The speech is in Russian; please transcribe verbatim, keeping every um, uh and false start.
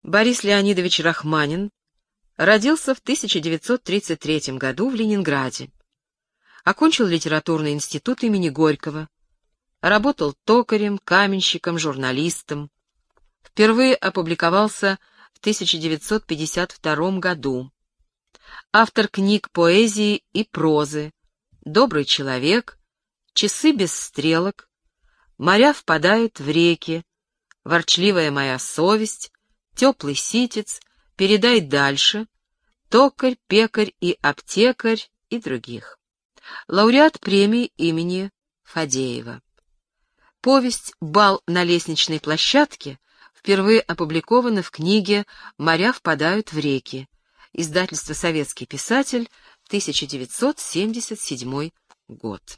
Борис Леонидович Рахманин родился в тысяча девятьсот тридцать третьем году в Ленинграде. Окончил литературный институт имени Горького. Работал токарем, каменщиком, журналистом. Впервые опубликовался в тысяча девятьсот пятьдесят втором году. Автор книг поэзии и прозы «Добрый человек», «Часы без стрелок», «Моря впадают в реки», «Ворчливая моя совесть», «Теплый ситец», «Передай дальше», «Токарь, пекарь и аптекарь» и других. Лауреат премии имени Фадеева. Повесть «Бал на лестничной площадке» впервые опубликована в книге «Моря впадают в реки», издательство «Советский писатель», тысяча девятьсот семьдесят седьмой год.